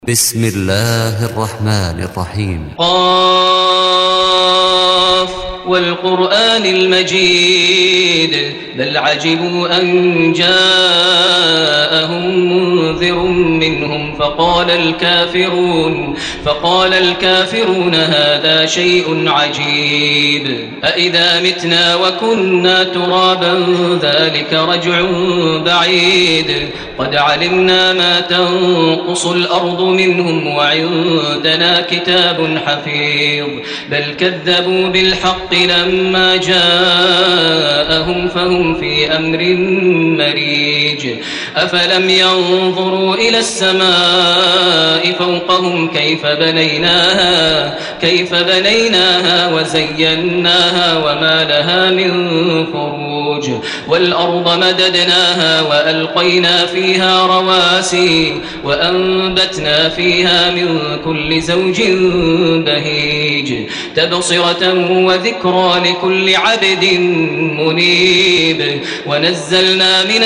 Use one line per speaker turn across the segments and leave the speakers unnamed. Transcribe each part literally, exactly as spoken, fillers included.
بسم الله الرحمن الرحيم.
قاف والقرآن المجيد بل عجبوا أن جاءهم منذر منهم فقال الكافرون فقال الكافرون هذا شيء عجيب أإذا متنا وكنا ترابا ذلك رجع بعيد قد علمنا ما تنقص الأرض منهم وعندنا كتاب حفيظ بل كذبوا بالحق لما جاءهم فهم في أمر مريج أفلم ينظروا إلى السماء فوقهم كيف بنيناها كيف بنيناها وزيناها وما لها من فروج والأرض مددناها وألقينا فيها رواسي وأنبتنا فيها من كل زوج بهيج تبصرة وذكرى لكل عبد منيب ونزلنا من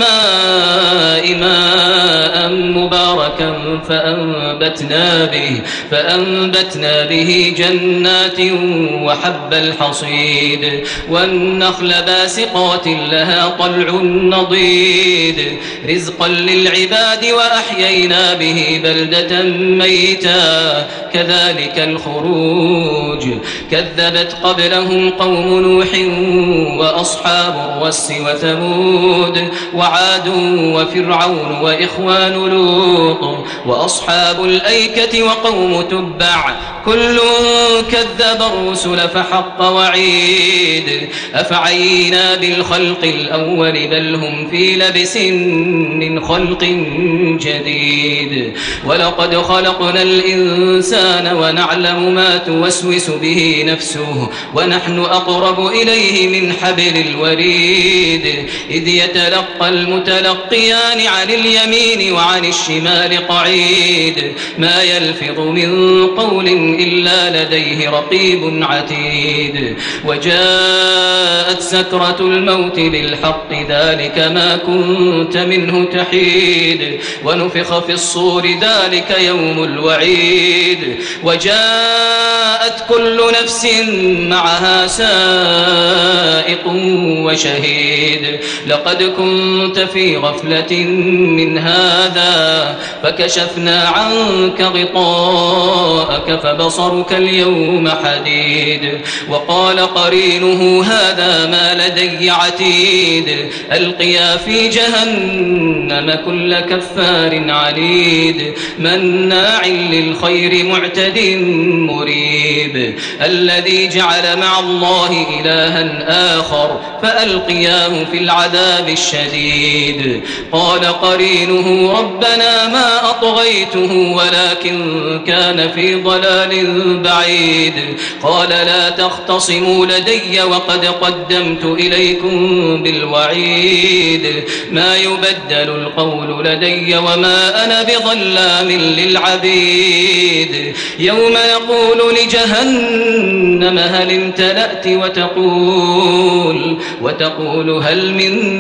السماء ماء مباركا فأنبتنا به فأنبتنا به جنات وحب الحصيد والنخل باسقات لها طلع نضيد رزقا للعباد وأحيينا به بلدة ميتا كذلك الخروج كذبت قبلهم قوم نوح وأصحاب الرس وثمود وعاد وفرعون وإخوان لوط وأصحاب الأيكة وقوم تبع كل كذب الرسل فحق وعيد أفعينا بالخلق الأول بل هم في لبس من خلق جديد ولقد خلقنا الإنسان ونعلم ما توسوس به نفسه ونحن أقرب إليه من حبل الوريد إذ يتلقى المتلقيان عن اليمين وعن الشمال قعيد ما يلفظ من قول إلا لديه رقيب عتيد وجاءت سكرة الموت بالحق ذلك ما كنت منه تحيد ونفخ في الصور ذلك يوم الوعيد وجاءت كل نفس معها سائق وشهيد لقد كنت في غفلة من هذا فكشفنا عنك غطاءك فبصرك اليوم حديد وقال قرينه هذا ما لدي عتيد ألقيا في جهنم كل كفار عنيد مناع للخير معتد مريب الذي جعل مع الله إلها آخر فألقياه في العذاب الشديد قال قرينه ربنا ما أطغيته ولكن كان في ضلال بعيد قال لا تختصموا لدي وقد قدمت إليكم بالوعيد ما يبدل القول لدي وما أنا بظلام للعبيد يوم يقول لجهنم هل امتلأت وتقول وتقول هل من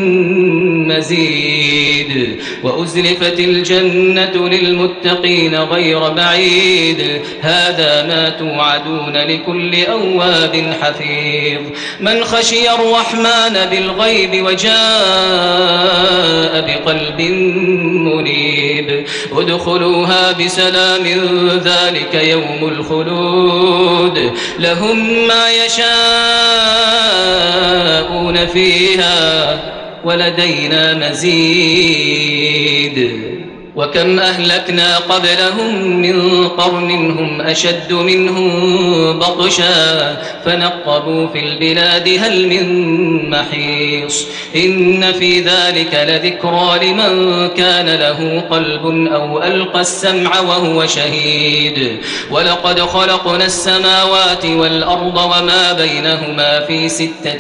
مزيد وأزلفت الجنة للمتقين غير بعيد هذا ما توعدون لكل أواب حفيظ من خشي الرحمن بالغيب وجاء بقلب منيب ادخلوها بسلام ذلك يوم الخلود لهم ما يشاءون فيها ولدينا مزيد وكم أهلكنا قبلهم من قرن هم أشد منهم بطشا فنقبوا في البلاد هل من محيص إن في ذلك لذكرى لمن كان له قلب أو ألقى السمع وهو شهيد ولقد خلقنا السماوات والأرض وما بينهما في ستة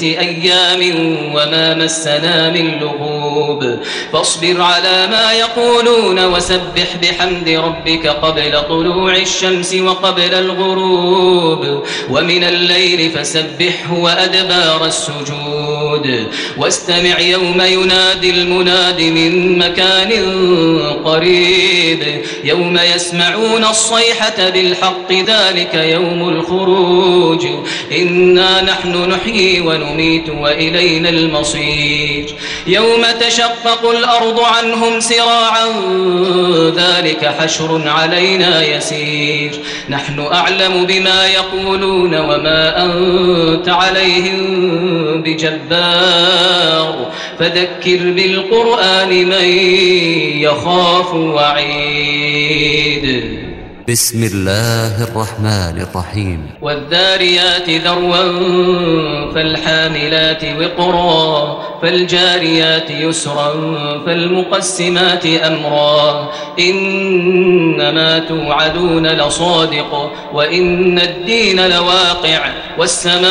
أيام وما مسنا من لغوب فاصبر على ما يقولون وسبح بحمد ربك قبل طلوع الشمس وقبل الغروب ومن الليل فسبحه وأدبار السجود واستمع يوم ينادي المناد من مكان قريب يوم يسمعون الصيحة بالحق ذلك يوم الخروج إنا نحن نحيي ونميت وإلينا المصير يوم تشقق الأرض عنهم سراعا ذلك حشر علينا يسير نحن أعلم بما يقولون وما أنت عليهم بجبار فذكر بالقرآن من يخاف وعيد
بسم الله الرحمن الرحيم
والذاريات ذروا فالحاملات وقرا فالجاريات يسرا فالمقسمات أمرا إنما توعدون لصادق وإن الدين لواقع والسماء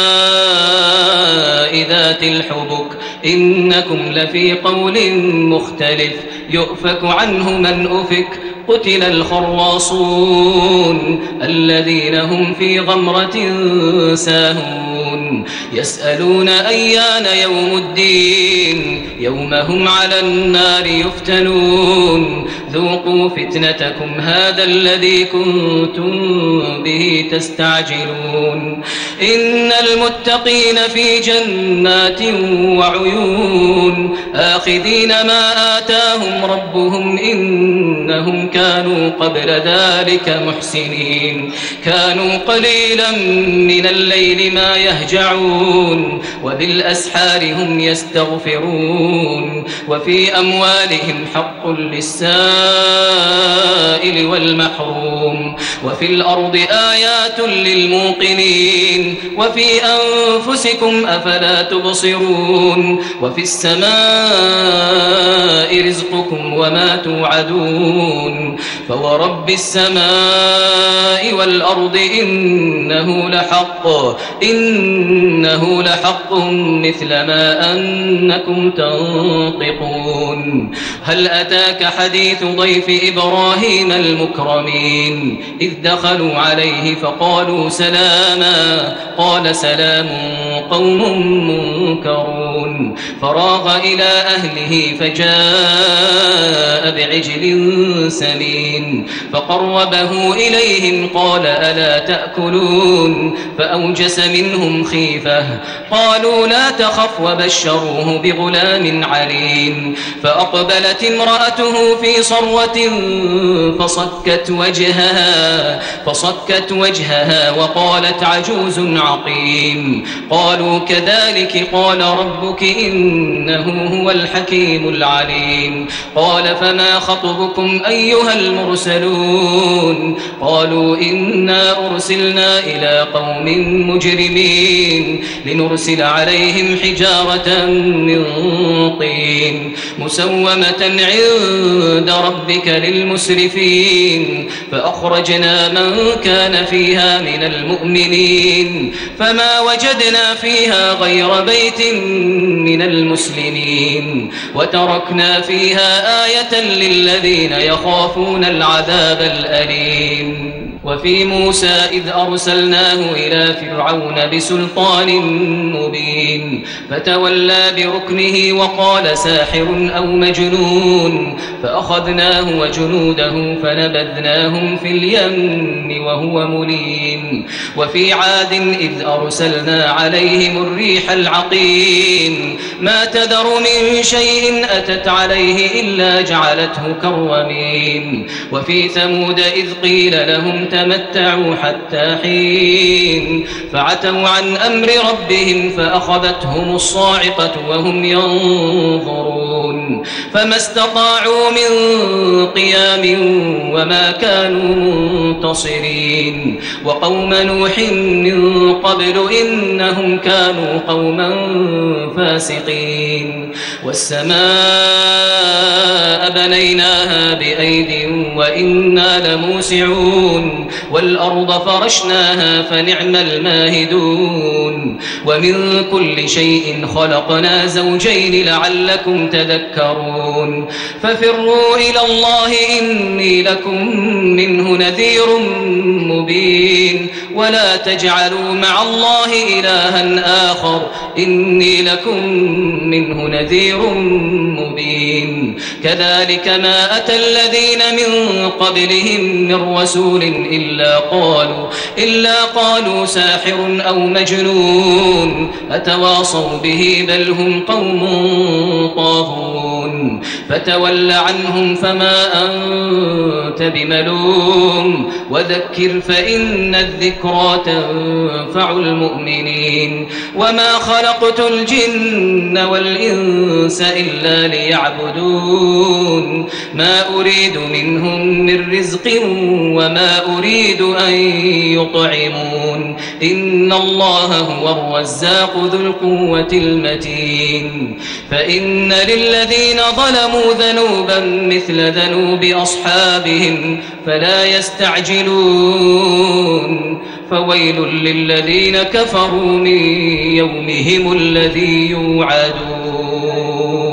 ذات الحبك إنكم لفي قول مختلف يؤفك عنه من أفك قتل الخراصون الذين هم في غمرة ساهون يسألون أيان يوم الدين يوم هم على النار يفتنون ذوقوا فتنتكم هذا الذي كنتم به تستعجلون إن المتقين في جنات وعيون آخذين ما آتاهم ربهم إنهم كانوا قبل ذلك محسنين كانوا قليلا من الليل ما يهجعون وبالأسحار هم يستغفرون وفي أموالهم حق للسائل والمحروم وفي الأرض آيات للموقنين وفي أنفسكم أفلا تبصرون وفي السماء رزقكم وما توعدون فورب السماء والأرض إنه لحق إنه لحق مثل ما أنكم تنطقون هل أتاك حديث ضيف إبراهيم المكرمين إذ دخلوا عليه فقالوا سلاما قال سلام قوم منكرون فراغ إلى أهله فجاء بعجل سمين فقربه إليهم قال ألا تأكلون فأوجس منهم خيفة قالوا لا تخف وبشروه بغلام عليم فأقبلت امرأته في صروة فصكت وجهها فصكت وجهها وقالت عجوز عقيم قالوا كذلك قال ربك إنه هو الحكيم العليم قال فما خطبكم أيها المرسلون قالوا إنا أرسلنا إلى قوم مجرمين لنرسل عليهم حجارة من طين مسومة عند ربك للمسرفين فأخرجنا من كان فيها من المؤمنين فما وجدنا فيها غير بيت من المسلمين وتركنا فيها آية للذين يخافون العذاب الأليم وفي موسى إذ أرسلناه إلى فرعون بسلطان مبين فتولى بركنه وقال ساحر أو مجنون فأخذناه وجنوده فنبذناهم في اليم وهو مليم وفي عاد إذ أرسلنا عليهم الريح العقيم ما تذر من شيء أتت عليه إلا جعلته كالرميم وفي ثمود إذ قيل لهم تمتعوا حتى حين فعتوا عن أمر ربهم فأخذتهم الصاعقة وهم ينظرون فما استطاعوا من قيام وما كانوا منتصرين وقوم نوح من قبل إنهم كانوا قوما فاسقين والسماء بنيناها بأيد أيد وإنا لموسعون والأرض فرشناها فنعم الماهدون ومن كل شيء خلقنا زوجين لعلكم تذكرون ففروا إلى الله إني لكم منه نذير مبين ولا تجعلوا مع الله إلها آخر إني لكم منه نذير مبين كذلك ما أتى الذين من قبلهم من رسول إلا قالوا, إلا قالوا ساحر أو مجنون أتواصوا به بل هم قوم طاغون فتول عنهم فما أنت بملوم وذكر فإن الذكرى تنفع المؤمنين وما خلقت الجن والإنس إلا ليعبدون ما أريد منهم من رزق وما أريد أن يطعمون إن الله هو الرزاق ذو القوة المتين فإن للذين ظلموا ذنوبا مثل ذنوب أصحابهم فلا يستعجلون فويل للذين كفروا من يومهم الذي يوعدون